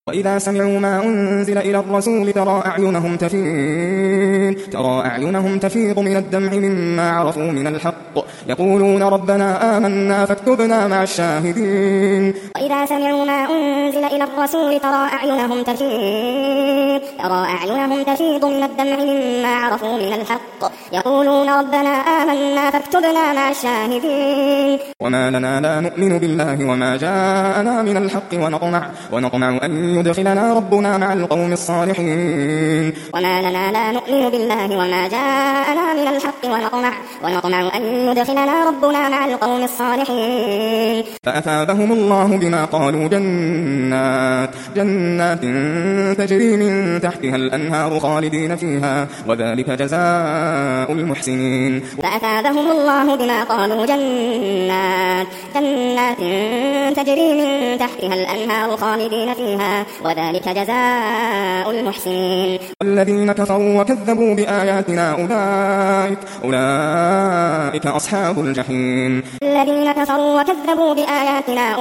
وإذا سمعوا ما أنزل إلى الرسول ترى أعينهم تفيض من الدمع مما عرفوا من الحق يقولون ربنا آمنا فاكتبنا مع الشاهدين. وإذا سمعوا ما أنزل إلى الرسول ترى أعينهم تفيض من الدمع مما عرفوا من الحق يقولون ربنا آمنا فاكتبنا مع الشاهدين. وما لنا لا نؤمن بالله وما جاءنا من الحق ونطمع أن يدخلنا ربنا مع القوم الصالحين. وما لنا لا نؤمن بالله وما جاءنا من الحق ونطمع أن يدخلنا ربنا مع القوم الصالحين. فأثابهم الله بما قالوا جنات تجري من تحتها الأنهار خالدين فيها وذلك جزاء المحسنين. فأثابهم الله بما قالوا جنات تجري من تحتها الأنهار خالدين فيها وذلك جزاء المحسنين. والذين كفروا وكذبوا بآياتنا أولئك أصحاب الجحيم. الذين كفروا وكذبوا بآياتنا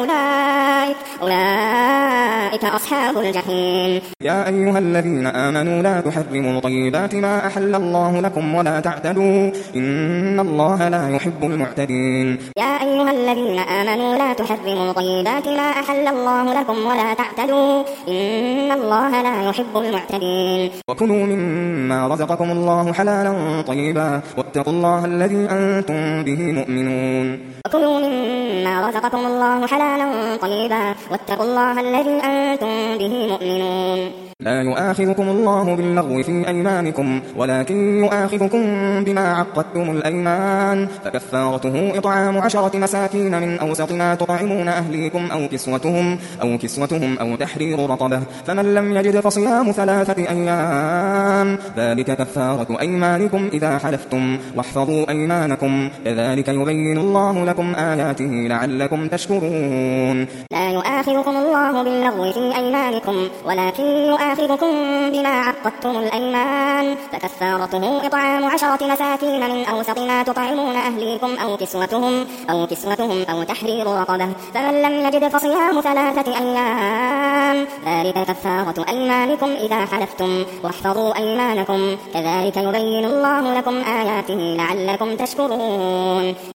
أولئك أصحاب الجحيم. يا أيها الذين آمنوا لا تحرموا طيبات ما أحل الله لكم ولا تعتدوا إن الله لا يحب المعتدين. يا أيها الذين آمنوا لا تحرموا طيبات ما أحل الله لكم ولا تعتدوا إن الله لا يحب المعتدين. وكلوا مما رزقكم الله حلالا طيبا واتقوا الله الذي أنتم به مؤمنون. وكلوا مما رزقكم الله حلالا طيبا واتقوا الله الذي أنتم به مؤمنون. لا يؤاخذكم الله باللغو في أيمانكم ولكن يؤاخذكم بما عقدتم الأيمان فكفارته إطعام 10 مساكين من أوسط ما تطعمون أهليكم أو كسوتهم أو تحرير رقبة فمن لم يجد فصيام 3 أيام ذلك كفارة أيمانكم إذا حلفتم واحفظوا أيمانكم كذلك يبين الله لكم آياته لعلكم تشكرون. لا يؤاخذكم الله باللغو في أيمانكم ولكن يؤاخذكم بما عقدتم الأيمان فكفارته إطعام 10 مساكين من أوسط ما تطعمون أهليكم أو كسوتهم أو تحرير رقبة فمن لم يجد فصيام 3 أيام ذلك كفارة أيمانكم إذا حلفتم واحفظوا أيمانكم كذلك يبين الله لكم آياته لعلكم تشكرون.